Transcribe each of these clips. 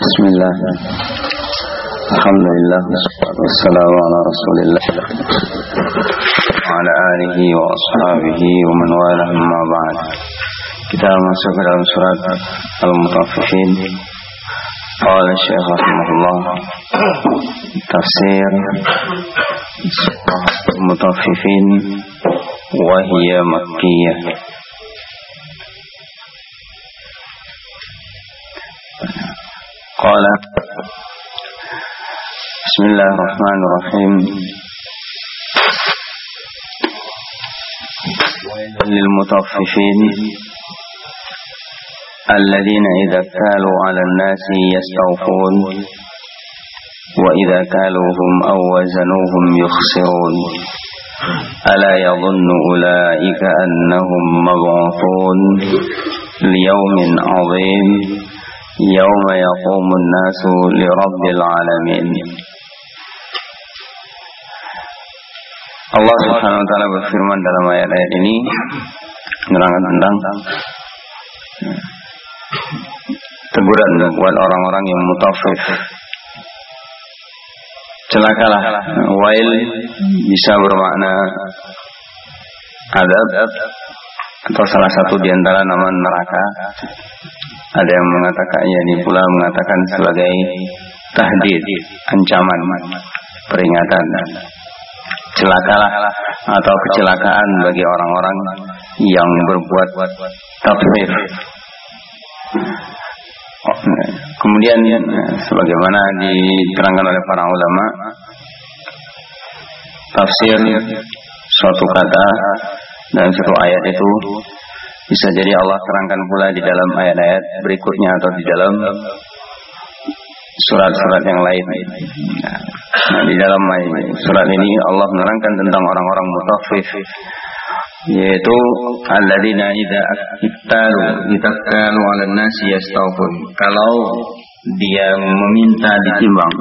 Bismillah. Alhamdulillah. Wassalamu ala Rasulillah wa ala alihi wa ashabihi wa man wala amma ba'd. Kita masuk ke dalam surat Al-Mutaffifin. Qala Syekh rahimahullah, tafsir Al-Mutaffifin wa hiya makkiyah. Qala Bismillahirrahmanirrahim. Lil mutaffifin alladhina idza kalu 'ala an-nasi yastawfun wa idza kaluhum aw wazanuhum yukhsirun. Ala yadhunnu ulaika annahum mab'uthun liyawmin 'azim Yawma yaqumun nasu li rabbil alamin. Allah subhanahu wa ta'ala berfirman dalam ayat-ayat ini menerangkan tentang teguran buat orang-orang yang mutaffif. Celakalah. Wail bisa bermakna adab atau salah satu di antara nama neraka. Ada yang mengatakan, yakni pula mengatakan sebagai tahdid, ancaman, peringatan. Celakalah atau kecelakaan bagi orang-orang yang berbuat tafsir. Kemudian sebagaimana diterangkan oleh para ulama, tafsir suatu kata dan suatu ayat itu bisa jadi Allah terangkan pula di dalam ayat-ayat berikutnya atau di dalam surat-surat yang lain. Nah, di dalam surat ini Allah menerangkan tentang orang-orang mutaffif, yaitu alladzina idza iktalu 'alan nasi yastawfun. Kalau dia meminta ditimbang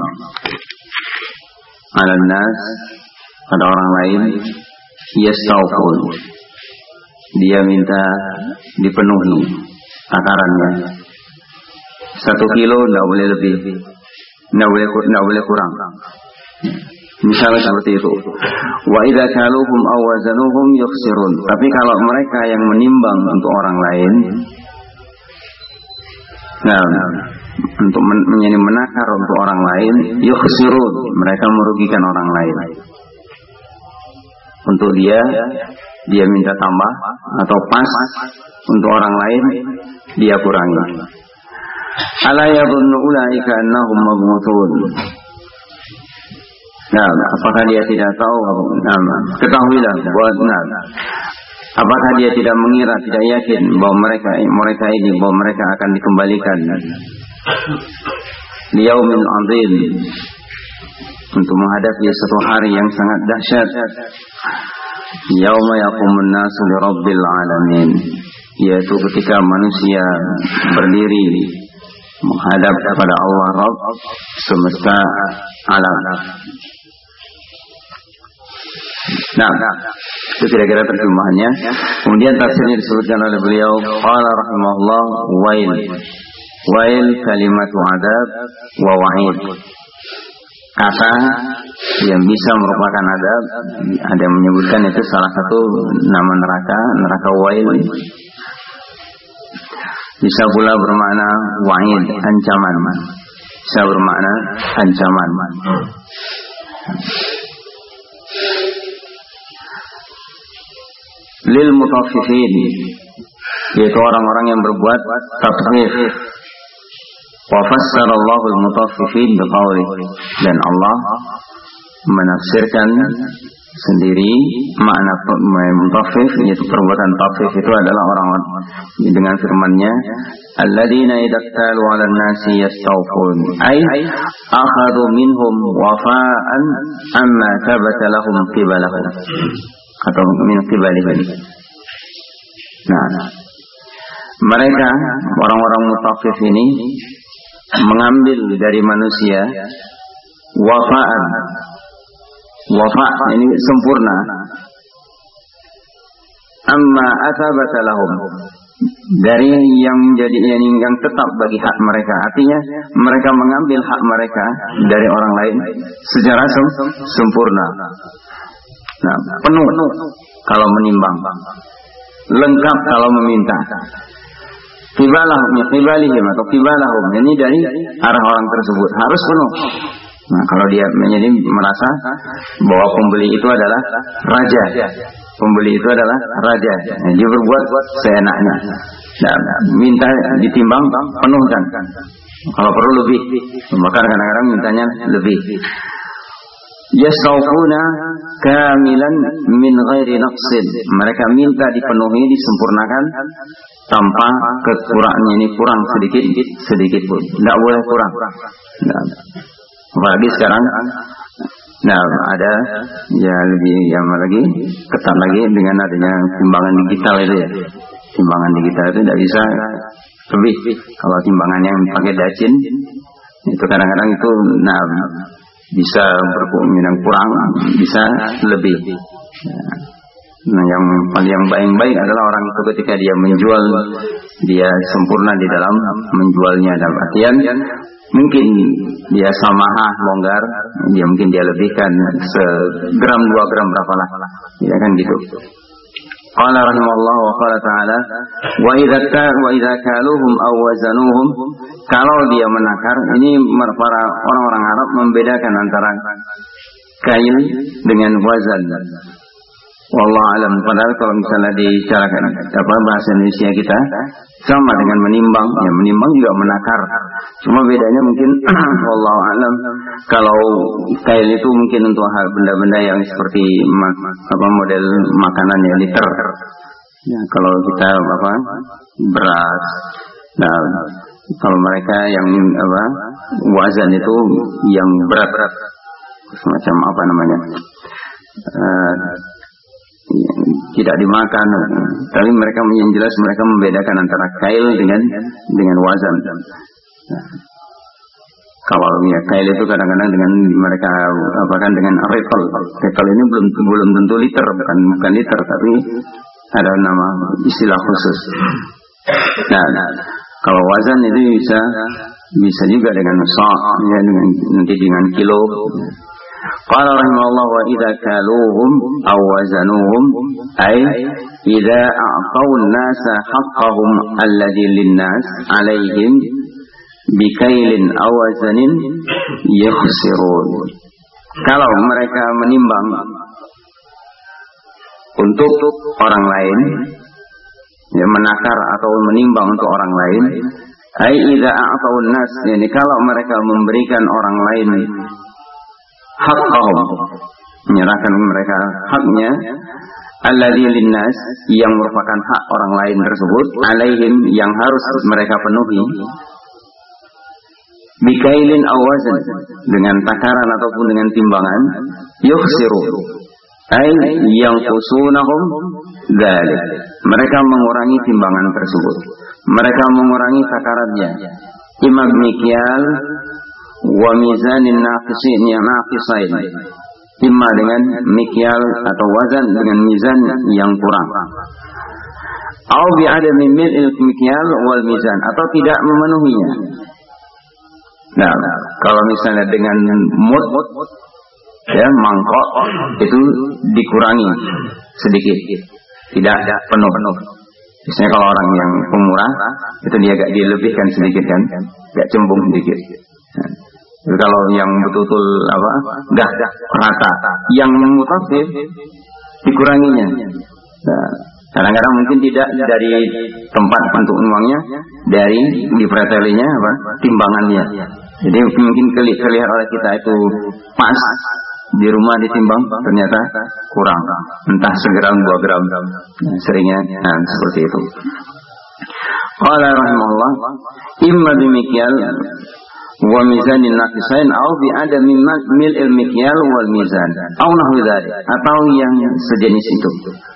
'alan nas, pada orang lain, yastawfun, dia minta dipenuhi takarannya. 1 kilo tidak boleh lebih, tidak boleh kurang. Misalnya seperti itu. Wa idza kaluhum aw wazanuhum yukhsirun. Tapi kalau mereka yang menimbang untuk orang lain, nah, untuk menakar untuk orang lain, yukhsirun, mereka merugikan orang lain. Untuk dia minta tambah atau pas, untuk orang lain dia kurangi. Ala yadhunnu ulaika annahum mab'utsun. Nah, apakah dia tidak tahu? Ketahuilah bahwa apakah dia tidak mengira, tidak yakin bahwa mereka ini bahwa mereka akan dikembalikan di yaumin 'adzim, untuk menghadapi satu hari yang sangat dahsyat. Yauma yaqumun nasu li rabbil alamin, yaitu ketika manusia berdiri menghadap kepada Allah Rabb semesta alam. Nah, itu kira-kira terjemahannya. Kemudian tafsirnya disebutkan oleh beliau, qala rahimahullah, wail kalimatu adab wa wa'id. Kata yang bisa merupakan adab, ada yang menyebutkan itu salah satu nama neraka wail. Bisa pula bermakna wa'id, ancaman. Bisa bermakna ancaman. Lil mutaffifin, yaitu orang-orang yang berbuat tafsir. Wa fassara Allahu al-mutaffifin biqaulih, dan Allah menafsirkan sendiri makna mutaffif, yaitu perbuatan tafsir itu adalah orang-orang dengan firman-Nya, alladzina idza qalu 'alan nasi yastawfun, ay akhadhu minhum wafa'an amma thabata lahum qibalahum, atau min qibalihim. Nah, mereka orang-orang mutaffif ini mengambil dari manusia wafa'an. Wafa' ini sempurna. Amma athabata lahum, dari yang menjadi yang tetap bagi hak mereka. Artinya mereka mengambil hak mereka dari orang lain secara sempurna. Nah, penuh kalau menimbang, lengkap kalau meminta. Qibalihim atau qibalahum, ini dari arah orang tersebut harus penuh. Nah, kalau dia menjadi merasa bahwa pembeli itu adalah raja, pembeli itu adalah raja, nah, dia berbuat seenaknya. Nah, minta ditimbang, penuhkan. Kalau perlu lebih, bahkan kadang-kadang mintanya lebih. Yastawfuna kamilan min ghairi naqsin. Mereka minta dipenuhi, disempurnakan tanpa kekurangannya, ini kurang sedikit pun. Tidak boleh kurang. Nah, apalagi sekarang, nah ada ya lebih yang lagi ketat lagi dengan adanya timbangan digital itu ya. Timbangan digital itu tidak bisa lebih. Kalau timbangan yang pakai dacin itu kadang-kadang itu nah bisa berkurang kurang, bisa lebih. Nah, yang baik adalah orang itu ketika dia menjual, dia sempurna di dalam menjualnya, dalam artian mungkin dia samahah, longgar, dia mungkin dia lebihkan segram 2 gram berapalah, ya kan gitu. Qala rahimahullah wa qala ta'ala wa idza kaluhum aw wazanuhum, kalau dia menakar, ini para orang-orang Arab membedakan antara kail dengan wazan. Wallahu alam. Padahal kalau misalnya dicarakan bahasa Indonesia kita sama dengan menimbang, ya menimbang juga menakar. Cuma bedanya mungkin wallahu alam, kalau kail itu mungkin untuk hal benda-benda yang seperti model makanan ya, liter. Ya, kalau kita beras. Nah, kalau mereka yang wazan itu yang berat-berat, semacam apa namanya? Tidak dimakan, tapi mereka yang jelas mereka membedakan antara kail dengan wazan. Kalau ya kail itu kadang-kadang dengan mereka apakan dengan rekel. Rekel ini belum tentu liter, bukan liter, tapi ada nama istilah khusus. Nah, kalau wazan itu bisa juga dengan sa', ya, nanti dengan kilo. Qala rahimahullah wa idza kaluhum aw wazanuhum ay idza a'tau an-nasa haqqahum alladhi lin-nas 'alaihim bikailin aw wazanin yakhsirun. Kalau mereka menimbang untuk orang lain, ya menakar atau menimbang untuk orang lain, ai idza a'tau an-nas, yani kalau mereka memberikan orang lain haqqahum, menyerahkan mereka haknya, alladzi linnas, yang merupakan hak orang lain tersebut, alaihim, yang harus mereka penuhi, bikailin awazan, dengan takaran ataupun dengan timbangan, yukhsiru, ay yang kusunahum dzalik, mereka mengurangi timbangan tersebut, mereka mengurangi takarannya, imma mikyal wa mizanin naqisin yang naqisain, imma dengan mikyal atau wazan dengan mizan yang kurang, atau bi adami mil'il mikyal wal mizan, atau tidak memenuhinya. Nah, kalau misalnya dengan mud, ya mangkok itu dikurangi sedikit, tidak penuh. Biasanya kalau orang yang pemurah itu dia agak dilebihkan sedikit kan, agak cembung sedikit. Nah, kalau yang betul-betul dah rata, yang mutakhir dikuranginya. Nah, kadang-kadang mungkin tidak dari tempat untuk uangnya, dari di pretelinya timbangannya. Jadi mungkin kelihatan oleh kita itu pas, di rumah ditimbang ternyata kurang, entah segram 2 gram. Nah, seringnya seperti itu. Qala rahimahullah, imma bimikyal wa mizanin naqisain aw bi adami mil'il mikyal wal mizan aw nahwi dzalik, atau yang sejenis itu.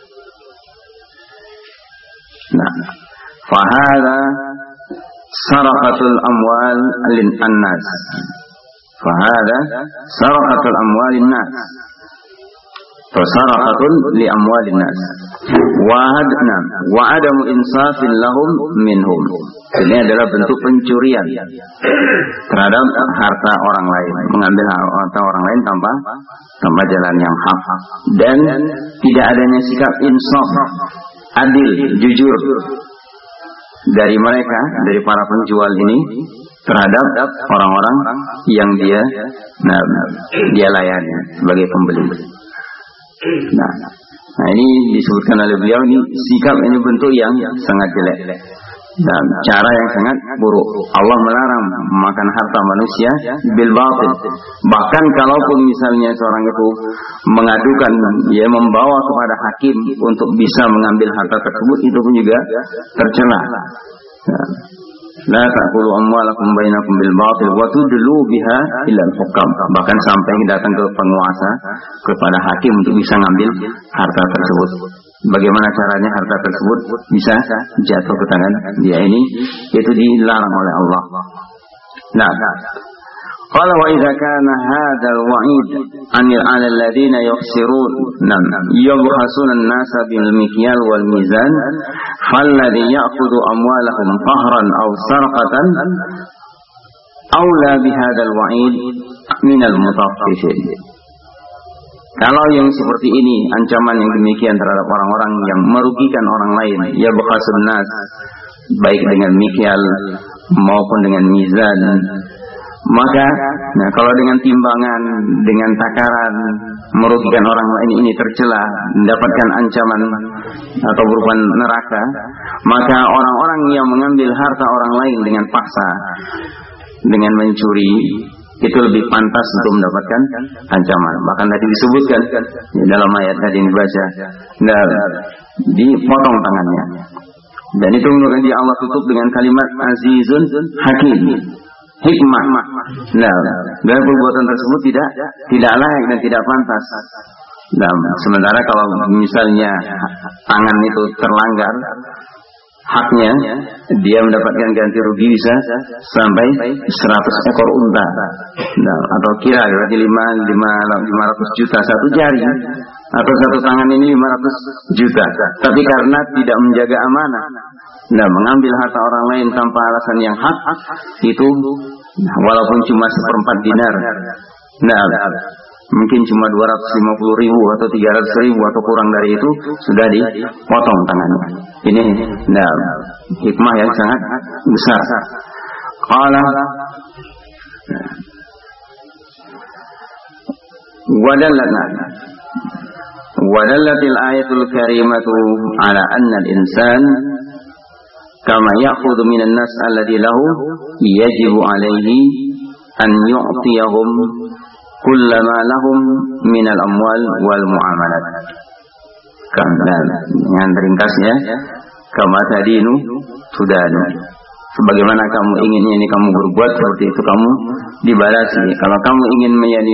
Nah, fa hadza saraqatul amwal lin annas, fa hadza saraqatul amwal lin nas, Fasarakatun li amwalin nas wa adamu insafin lahum minhum. Ini adalah bentuk pencurian terhadap harta orang lain, mengambil harta orang lain tanpa jalan yang hak, dan tidak adanya sikap insaf, adil, jujur dari mereka, dari para penjual ini terhadap orang-orang yang dia layani sebagai pembeli. Nah ini disebutkan oleh beliau, ini sikap, ini bentuk yang sangat jelek dan cara yang sangat buruk. Allah melarang memakan harta manusia bil batil. Bahkan kalaupun misalnya seorang itu mengadukan, dia membawa kepada hakim untuk bisa mengambil harta tersebut, itu pun juga tercela. La ta'kulu amwalakum bainakum bil batil wa tudlu biha ila al-hukam. Bahkan sampai datang ke penguasa, kepada hakim untuk bisa ngambil harta tersebut. Bagaimana caranya harta tersebut bisa jatuh ke tangan dia ini? Itu dilarang oleh Allah. Nah, qala wa idza kana hadzal wa'id 'anil 'ala alladziina yukhsirun yabkhasuna an-nasa bil mikyal wal mizan falladzi ya'khudhu amwalahum qahran aw sarqatan aula bihadzal wa'id min al-mutaffifin. Kalau yang seperti ini, ancaman yang demikian terhadap orang-orang yang merugikan orang lain, yabkhasun nas, baik dengan mikyal maupun dengan mizan, maka kalau dengan timbangan, dengan takaran merugikan orang lain, ini tercela, mendapatkan ancaman atau berupa neraka, maka orang-orang yang mengambil harta orang lain dengan paksa, dengan mencuri, itu lebih pantas untuk mendapatkan ancaman. Bahkan tadi disebutkan dalam ayat tadi yang dibaca, dipotong tangannya. Dan itu menurut dia Allah tutup dengan kalimat azizun hakim, hikmah. Dan perbuatan tersebut tidak layak dan tidak pantas. Sementara kalau misalnya tangan itu terlanggar haknya, dia mendapatkan ganti rugi bisa sampai 100 ekor unta. Atau kira berarti 500 juta satu jari, atau satu tangan ini 500 juta. Tapi karena tidak menjaga amanah, mengambil harta orang lain tanpa alasan yang hak, itu walaupun cuma 1/4 dinar, mungkin cuma 250.000 atau 300.000 atau kurang dari itu, sudah dipotong tangannya. Ini hikmah yang sangat besar. Qala wadallatil ayatul karimatu ala anna al-insan kama ya'khudhu minan nas alladhi lahu yajibu alaihi an yu'tiyahum kullama lahum minal amwal wal muamalat. Yang ringkasnya, kama tadinu tudanu. Sebagaimana kamu inginnya ini kamu berbuat, seperti itu kamu dibalasi. Kalau kamu ingin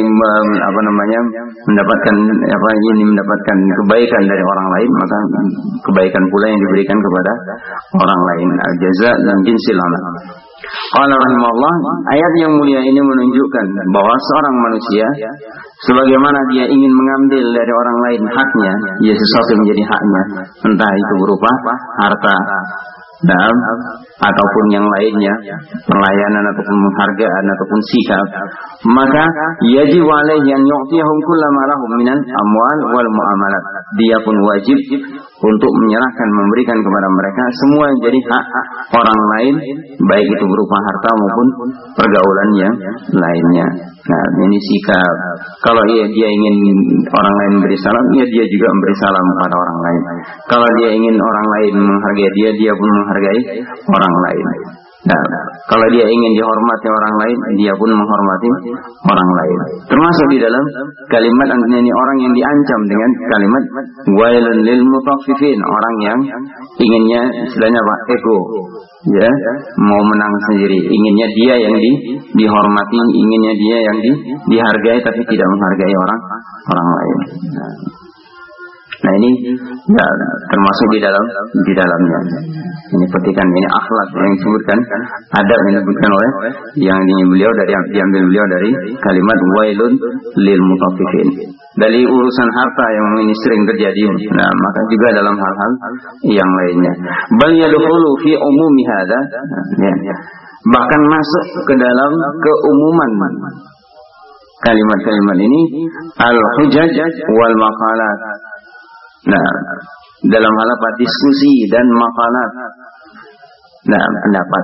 mendapatkan kebaikan dari orang lain, maka kebaikan pula yang diberikan kepada orang lain. Al-jaza min jinsil amal. Qala rahimahullah, ayat yang mulia ini menunjukkan bahwa seorang manusia, sebagaimana dia ingin mengambil dari orang lain haknya, ya sesuatu yang menjadi haknya, entah itu berupa harta, ataupun yang lainnya, pelayanan ataupun penghargaan ataupun sikap, maka yajib alaihi an yu'tiyahum kullama lahum minal amwal wal muamalat. Dia pun wajib untuk menyerahkan, memberikan kepada mereka semua yang jadi hak orang lain, baik itu berupa harta maupun pergaulan yang lainnya. Ini sikap. Kalau dia ingin orang lain memberi salam, ya dia juga memberi salam kepada orang lain. Kalau dia ingin orang lain menghargai dia, dia pun menghargai orang lain. Kalau dia ingin dihormati orang lain, dia pun menghormati orang lain. Termasuk di dalam kalimat ini orang yang diancam dengan kalimat wailun lil mutaffifin, orang yang inginnya istilahnya ego, mau menang sendiri, inginnya dia yang dihormati, inginnya dia yang dihargai, tapi tidak menghargai orang lain. Nah ini ya, termasuk di dalamnya. Ini petikan, ini akhlak yang disebutkan, adab yang disebutkan oleh yang diambil beliau dari kalimat wailun lil mutaffifin. Dari urusan harta yang ini sering terjadi. Nah, maka juga dalam hal-hal yang lainnya. Bal yadkhulu fi umumi hadza. Ya. Bahkan masuk ke dalam keumuman kalimat-kalimat ini al-hujaj wal maqalat. Nah, dalam hal apa? Diskusi dan maqalat. Nah, pendapat.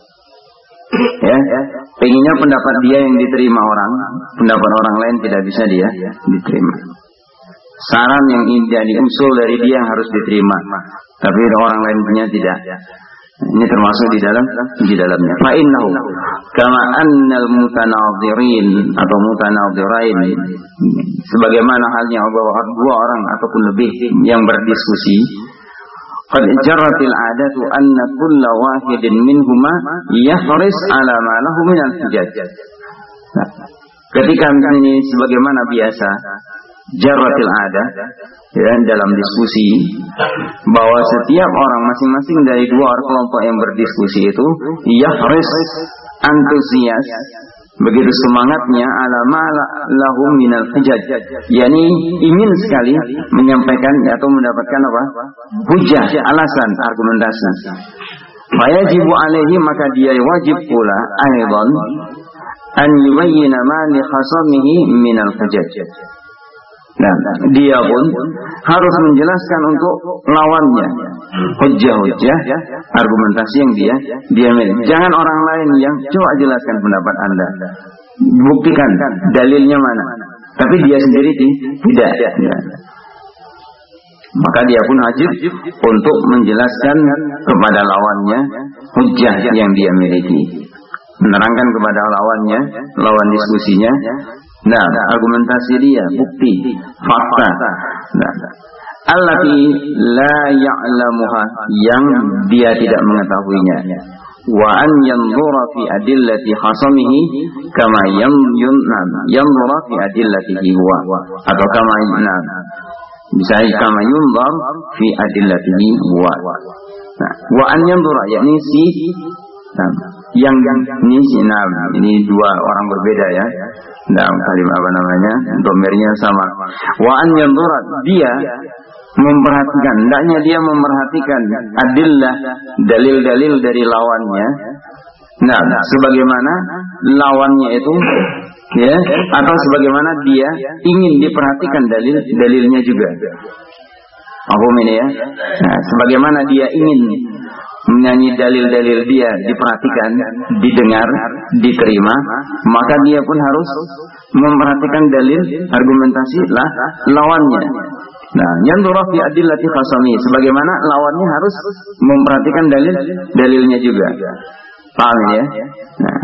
Ya, pengennya pendapat dia yang diterima orang, pendapat orang lain tidak bisa dia diterima. Saran yang indah diusul dari dia yang harus diterima, tapi orang lain punya tidak. Ini termasuk di dalamnya. Fa innahu kama annal mutanadhirin atau mutanadhirain, sebagaimana halnya dua orang ataupun lebih yang berdiskusi, qad jaratil adatu anna kulla wahidin minhuma yahris ala ma lahu min al-hujaj. Nah, ketika ini sebagaimana biasa jaratil adat ya, dalam diskusi, bahwa setiap orang masing-masing dari dua kelompok yang berdiskusi itu yahris, antusias, begitu semangatnya ala ma lahu min al-hujaj, yakni ingin sekali menyampaikan atau mendapatkan apa? Hujah, alasan, argumentasi. Fayajibu alaihi, maka dia wajib pula aidan an yubayyina ma li khasamihi min al-hujaj. Nah, dia pun harus menjelaskan untuk lawannya hujah-hujah, argumentasi yang dia miliki. Jangan orang lain yang coba jelaskan pendapat Anda, buktikan dalilnya mana, tapi dia sendiri tidak. Ya. Maka dia pun wajib untuk menjelaskan kepada lawannya hujah yang dia miliki, menerangkan kepada lawannya, lawan diskusinya. Nah, argumentasi dia, bukti, fakta. Nah, allati la ya'lamuha, yang dia tidak mengetahuinya. Wa an yanzura fi adillati khasamihi kama yanzura fi adillatihi huwa, atau kama bisa kama yunzar fi adillatihi huwa. Nah, wa an yanzura, yakni si yang ini dua orang berbeda ya. Nah, kalimat apa namanya? Domirnya sama. Wa an yanzura, dia memperhatikan, hendaknya dia memperhatikan adillah, dalil-dalil dari lawannya. Nah, sebagaimana lawannya itu ya, atau sebagaimana dia ingin diperhatikan dalilnya juga. Apa ini ya? Nah, sebagaimana dia ingin menyanyi dalil-dalil dia diperhatikan, didengar, diterima, maka dia pun harus memperhatikan dalil, argumentasi lawannya. Nah, yanzura fi adillati khasami, sebagaimana lawannya harus memperhatikan dalilnya juga. Paham ya? Nah,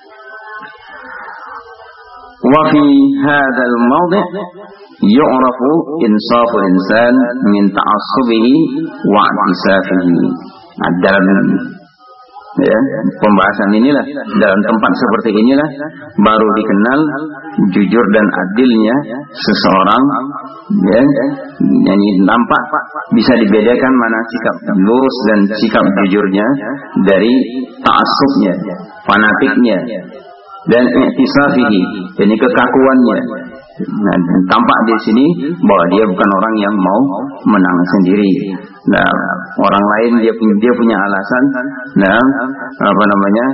wa fi hadzal mawdi' yu'rafu insaful insan min ta'assubihi wa i'tisafihi. Nah, dalam ya, pembahasan inilah, dalam tempat seperti inilah baru dikenal jujur dan adilnya seseorang ya, yang nampak bisa dibedakan mana sikap lurus dan sikap jujurnya dari ta'assubnya, fanatiknya, dan i'tisafihi, ini kekakuannya. Nah, tampak di sini bahwa dia bukan orang yang mau menang sendiri. Nah, orang lain dia punya alasan. Nah, apa namanya?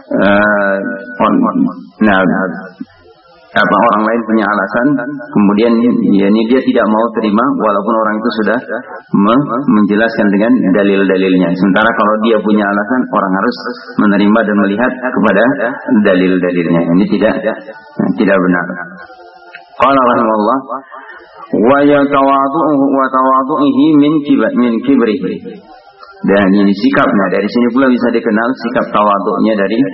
Orang lain punya alasan, kemudian dia tidak mau terima walaupun orang itu sudah menjelaskan dengan dalil-dalilnya. Sementara kalau dia punya alasan, orang harus menerima dan melihat kepada dalil-dalilnya. Ini tidak benar. Qala rahimahullah wa tawadhu'ihi min kibrihi. Dan ini sikapnya, dari sini pula bisa dikenal sikap tawadhu'nya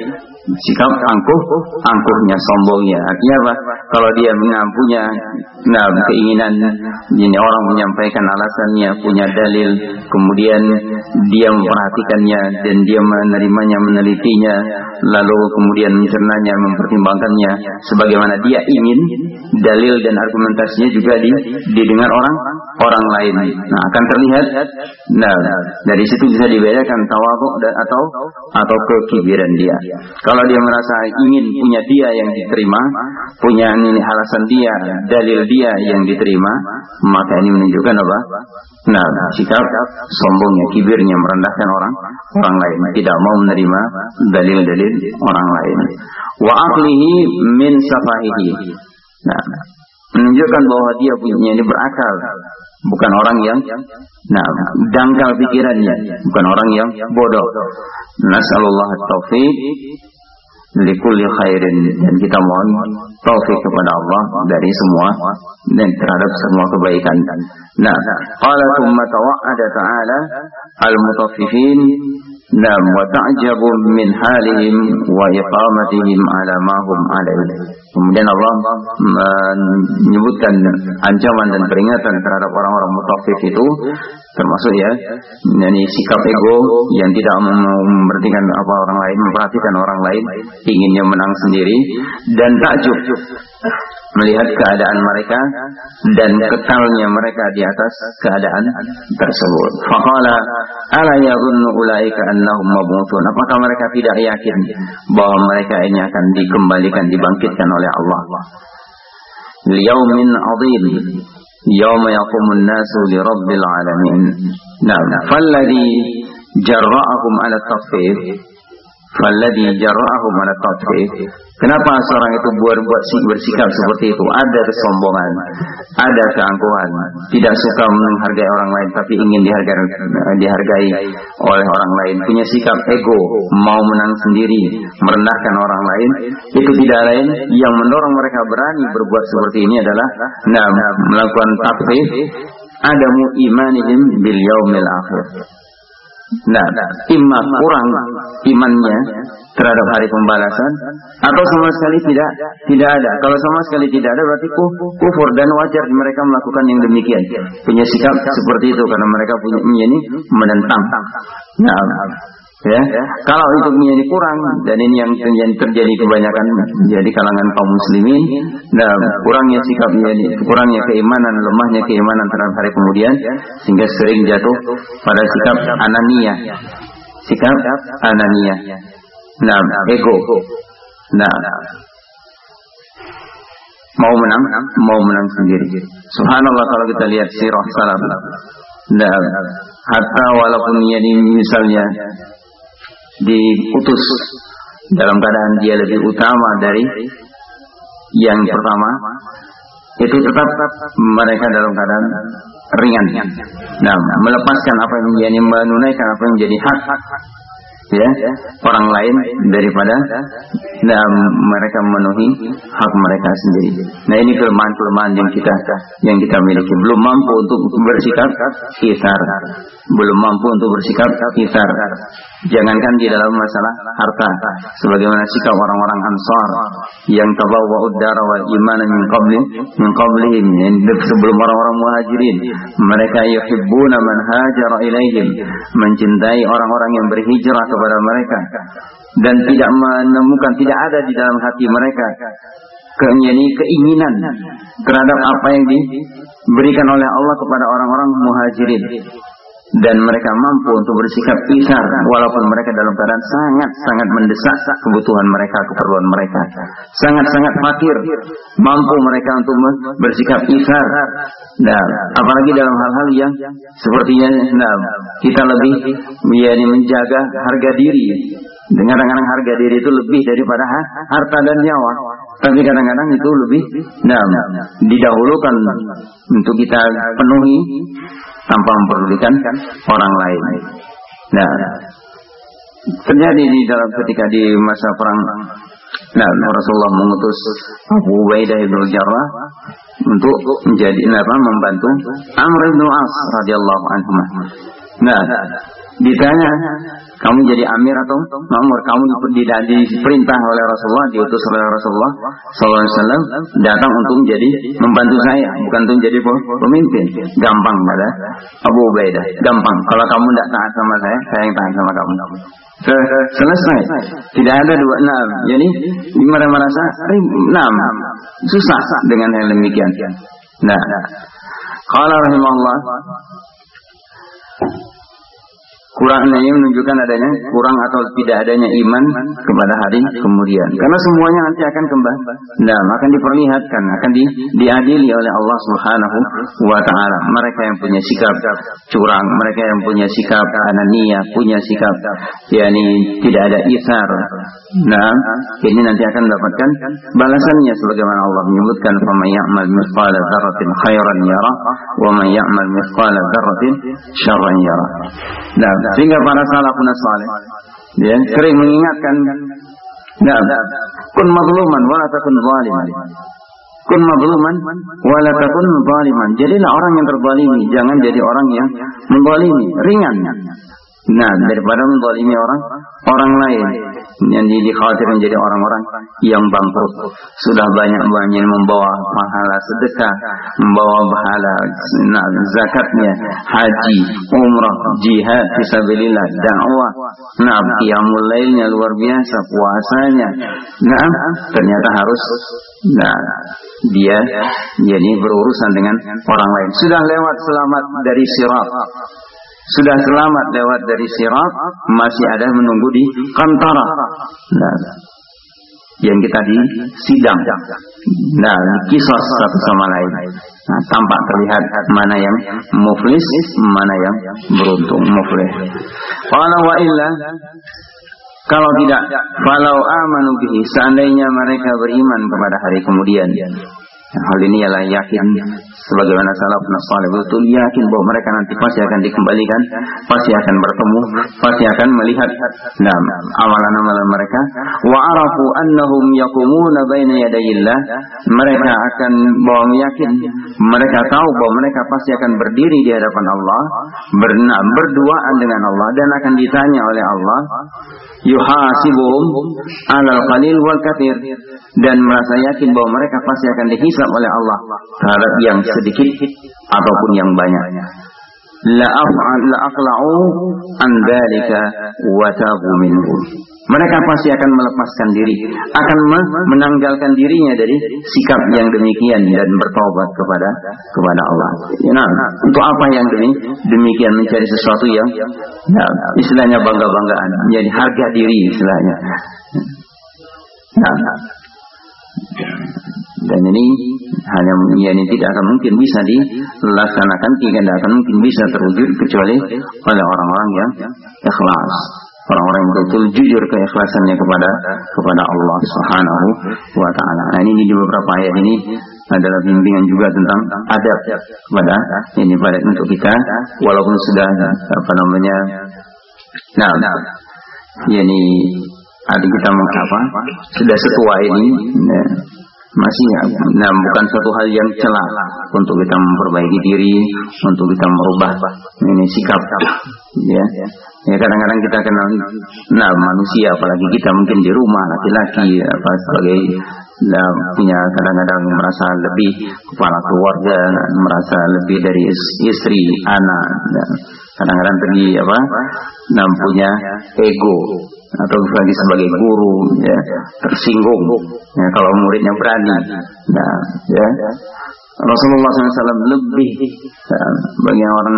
sikap angkuhnya, sombongnya. Artinya apa? Kalau dia punya keinginan, ini orang menyampaikan alasannya, punya dalil, kemudian dia memperhatikannya dan dia menerimanya, menelitinya, lalu kemudian mencernanya, mempertimbangkannya, sebagaimana dia ingin dalil dan argumentasinya juga didengar orang lain. Nah, akan terlihat, dari situ bisa dibedakan tawadhu atau kekibiran dia. Kalau dia merasa ingin punya dia yang diterima, punya alasan dia, dalil dia yang diterima, maka ini menunjukkan apa? Sikap sombongnya, kibirnya, merendahkan orang lain, tidak mau menerima dalil-dalil orang lain. Wa aqlihi min safahihi. Menunjukkan bahwa dia punya ini berakal, bukan orang yang dangkal pikirannya, bukan orang yang bodoh. Nasallallahu at-taufiq likulli khairin, dan kita mohon taufik kepada Allah dari semua dan terhadap semua kebaikan. Qala thumma tawa'ada ta'ala al-mutaffifin wa ta'jabu min halihim wa iqamatihim ala ma hum alaihi. Kemudian Allah menyebutkan ancaman dan peringatan terhadap orang-orang mutaffif itu, termasuk sikap ego yang tidak memperhatikan apa orang lain, memperhatikan orang lain, inginnya menang sendiri, dan takjub melihat keadaan mereka dan kekalnya mereka di atas keadaan tersebut. Faqala ala yadhunnu ulaika annahum mab'utsun. Apakah mereka tidak yakin bahwa mereka ini akan dikembalikan, dibangkitkan oleh Allah? Liyaumin 'adzim yauma yaqumun nasu li rabbil alamin. Falladhi jarra'ahum 'ala at-taffif, kenapa seorang itu bersikap seperti itu? Ada kesombongan, ada keangkuhan, tidak suka menghargai orang lain tapi ingin dihargai oleh orang lain, punya sikap ego, mau menang sendiri, merendahkan orang lain. Itu tidak lain yang mendorong mereka berani berbuat seperti ini adalah melakukan tafsir adamu imanihim bil yaumil akhir. Imma kurang imannya terhadap hari pembalasan, atau sama sekali tidak ada. Kalau sama sekali tidak ada, berarti kufur, dan wajar mereka melakukan yang demikian, punya sikap seperti itu, karena mereka punya ini menentang. Kalau untuknya ini kurang, dan ini yang terjadi kebanyakan jadi kalangan kaum muslimin, kurangnya sikapnya, kurangnya keimanan, lemahnya keimanan terhadap hari kemudian, sehingga sering jatuh pada sikap ananiyah, ego, mau menang sendiri. Subhanallah, kalau kita lihat sirah salaf, hatta walaupun misalnya diutus dalam keadaan dia lebih utama dari yang pertama, itu tetap mereka dalam keadaan ringan, melepaskan apa yang menjadi, menunaikan apa yang menjadi hak orang lain daripada mereka memenuhi hak mereka sendiri. Ini kelemahan yang kita miliki. Belum mampu untuk bersikap kisar, belum mampu untuk bersikap kisar. Jangankan di dalam masalah harta, sebagaimana sikap orang-orang Ansar yang tabawwa'ud dara wal imana min qablihim, sebelum orang-orang Muhajirin. Mereka yuhibbuna man hajara ilaihim, mencintai orang-orang yang berhijrah kepada mereka, dan tidak menemukan, tidak ada di dalam hati mereka keinginan terhadap apa yang diberikan oleh Allah kepada orang-orang Muhajirin. Dan mereka mampu untuk bersikap isar walaupun mereka dalam keadaan sangat-sangat mendesak kebutuhan mereka, keperluan mereka, sangat-sangat fakir, mampu mereka untuk bersikap isar. Apalagi dalam hal-hal yang sepertinya kita lebih menjaga harga diri. Kadang-kadang harga diri itu lebih daripada harta dan nyawa. Tapi kadang-kadang itu lebih didahulukan untuk kita penuhi tanpa memperdulikan orang lain. Terjadi di dalam ketika di masa perang, Rasulullah mengutus Abu Ubaidah bin Jarrah untuk menjadi membantu Amr bin As radhiyallahu anhu. ditanya, kamu jadi amir atau makmur? Kamu diperintah oleh Rasulullah, diutus oleh Rasulullah SAW datang untuk menjadi membantu saya, bukan untuk menjadi pemimpin. Gampang pada Abu Ubaidah, gampang. Kalau kamu tidak taat sama saya yang taat sama kamu. Selesai. Tidak ada dua. Nah, jadi merasa susah dengan hal demikian. Nah, qala rahimahullah, kurang ini menunjukkan adanya kurang atau tidak adanya iman kepada hari kemudian. Karena semuanya nanti akan kembali. Nah, akan diperlihatkan, akan diadili oleh Allah Subhanahu wa taala. Mereka yang punya sikap curang, mereka yang punya sikap ananiyah, punya sikap tidak ada itsar. Nah, ini nanti akan mendapatkan balasannya sebagaimana Allah menyebutkan, "Faman ya'mal mithqala dzarratin khairan yara, wa man ya'mal mithqala dzarratin syarran yara." Nah, sehingga para salafun saleh sering mengingatkan, kun mazluman wa la takun zaliman. Kun mazluman wa la takun zaliman. Jadilah orang yang terzalimi, jangan jadi orang yang menzalimi, ringan. Nah, daripada menzalimi orang lain yang dikhawatir menjadi orang-orang yang bangkrut. Sudah banyak-banyak membawa pahala sedekah, membawa pahala zakatnya, haji, umrah, jihad fisabilillah, dakwah. Nah, qiyamul lailnya luar biasa, puasanya. Nah, ternyata harus dia jadi berurusan dengan orang lain. Sudah lewat selamat dari sirat. Sudah selamat lewat dari sirat, masih ada menunggu di kantara. Nah, yang kita di sidang. Nah, kisos satu sama lain. Nah, tampak terlihat mana yang muflis, mana yang beruntung muflis. Walau wa illa, kalau tidak, falau amanu bihi, seandainya mereka beriman kepada hari kemudian. Hal ini ialah yakin, sebagaimana salafun saleh betul yakin bahwa mereka nanti pasti akan dikembalikan, pasti akan bertemu, pasti akan melihat amalan-amalan mereka. Wa arafu annahum yaqumuna baina yadayillah, mereka akan yakin, mereka tahu bahwa mereka pasti akan berdiri di hadapan Allah, berduaan dengan Allah, dan akan ditanya oleh Allah. Yuhasibuhum alal qalil wal katsir, dan merasa yakin bahwa mereka pasti akan dihisab oleh Allah terhadap yang sedikit ataupun yang banyak. La aqla'u an dzalika wa tabu minhu. Mereka pasti akan melepaskan diri, akan menanggalkan dirinya dari sikap yang demikian dan bertobat kepada Allah. Untuk apa yang demikian, mencari sesuatu yang istilahnya bangga-banggaan, menjadi harga diri istilahnya. Dan ini hanya tidak akan mungkin bisa dilaksanakan, tidak akan mungkin bisa terwujud kecuali oleh orang-orang yang ikhlas, orang-orang yang betul jujur keikhlasannya kepada Allah Subhanahu wa taala. Nah, ini di beberapa ayat ini adalah bimbingan juga tentang adab pada untuk kita, walaupun sudah adik kita sudah setua ini, masih bukan suatu hal yang celah untuk kita memperbaiki diri, untuk kita merubah sikap. Kadang-kadang kita kenal manusia, apalagi kita mungkin di rumah laki-laki sebagai punya kadang-kadang merasa lebih kepala keluarga, merasa lebih dari istri, anak, kadang-kadang punya ego, atau lagi sebagai guru tersinggung kalau muridnya berani. Rasulullah SAW lebih bagi orang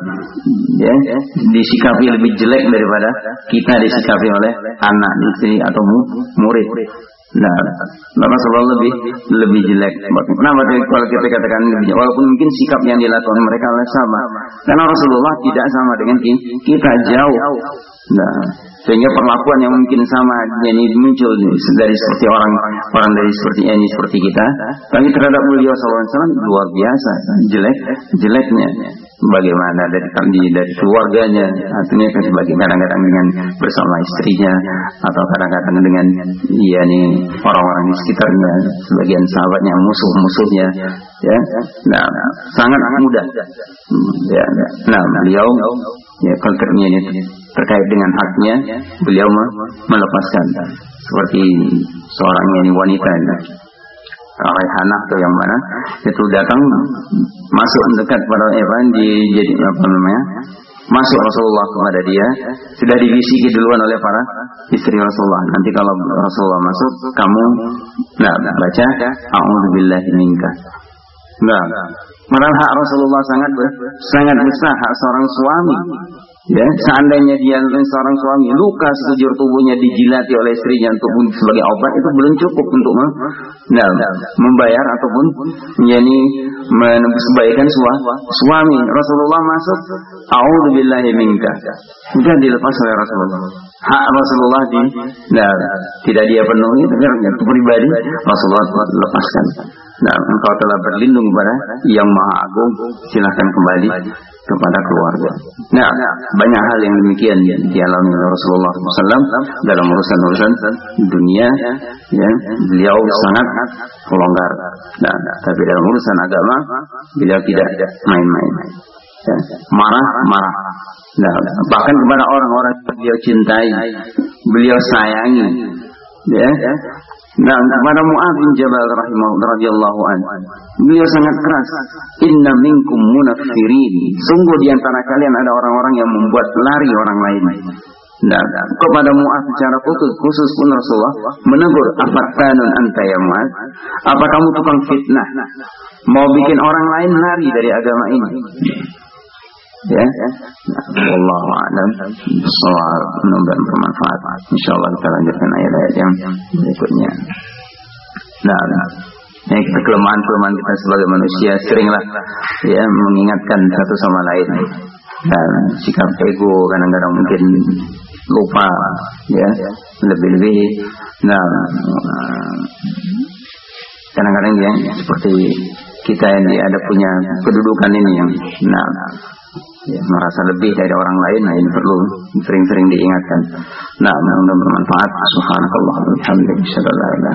disikapi lebih jelek daripada kita disikapi oleh anak, istri atau murid. Rasulullah lebih jelek. Kenapa kalau kita katakan lebih jelek? Walaupun mungkin sikap yang dilakukan mereka sama, karena Rasulullah tidak sama dengan kita, jauh. Sehingga perlakuan yang mungkin sama ini muncul dari seperti orang dari seperti kita, tapi terhadap beliau SAW luar biasa jeleknya. Bagaimana dari keluarganya, artinya sebagai kadang-kadang dengan bersama istrinya, atau kadang-kadang dengan orang-orang di sekitarnya, sebagian sahabatnya, musuhnya, sangat mudah. Beliau Ya, kontraknya ini terkait dengan haknya, beliau melepaskan. Seperti seorang yang wanita, Raihanah atau yang mana, itu datang masuk mendekat pada jadi apa namanya? Masuk Rasulullah kepada dia, sudah dibisiki duluan oleh para istri Rasulullah. Nanti kalau Rasulullah masuk, kamu baca a'udzubillahi minka. Padahal hak Rasulullah sangat besar, hak seorang suami. Ya, seandainya dia seorang suami luka sekujur tubuhnya dijilati oleh istrinya untuk sebagai obat, itu belum cukup untuk membayar ataupun menjadi kebaikan suami. Rasulullah masuk, a'udzubillahi minka, sudah dilepas oleh Rasulullah. Hak Rasulullah tidak dia penuhi, tapi itu pribadi Rasulullah lepaskan. Engkau telah berlindung kepada Yang Maha Agung, silahkan kembali kepada keluarga. Banyak hal yang demikian dialami oleh Rasulullah SAW dalam urusan dunia. Ya, beliau sangat longgar. Tapi dalam urusan agama, beliau tidak main-main. Ya, marah. Bahkan kepada orang-orang yang beliau cintai, beliau sayangi. Ya. Kepada Mu'adz bin Jabal radhiyallahu anhu, beliau sangat keras. Inna minkum munaffirin, sungguh di antara kalian ada orang-orang yang membuat lari orang lain. Kepada Mu'adz secara khusus pun Rasulullah menegur, afattanun anta ya Mu'adz, apa kamu tukang fitnah, mau bikin orang lain lari dari agama ini? Ya, wallahu a'lam. Soal mudah-mudahan bermanfaat. Insyaallah kita lanjutkan ayat-ayat yang berikutnya. Kita kelemahan kita sebagai manusia seringlah ya mengingatkan satu sama lain. Dan sikap ego kadang-kadang mungkin lupa, ya, lebih-lebih. Kadang-kadang ya seperti kita yang ada punya kedudukan ini yang merasa lebih dari orang lain, ini perlu sering-sering diingatkan. Mudah-mudahan bermanfaat. Subhanallah, alhamdulillah.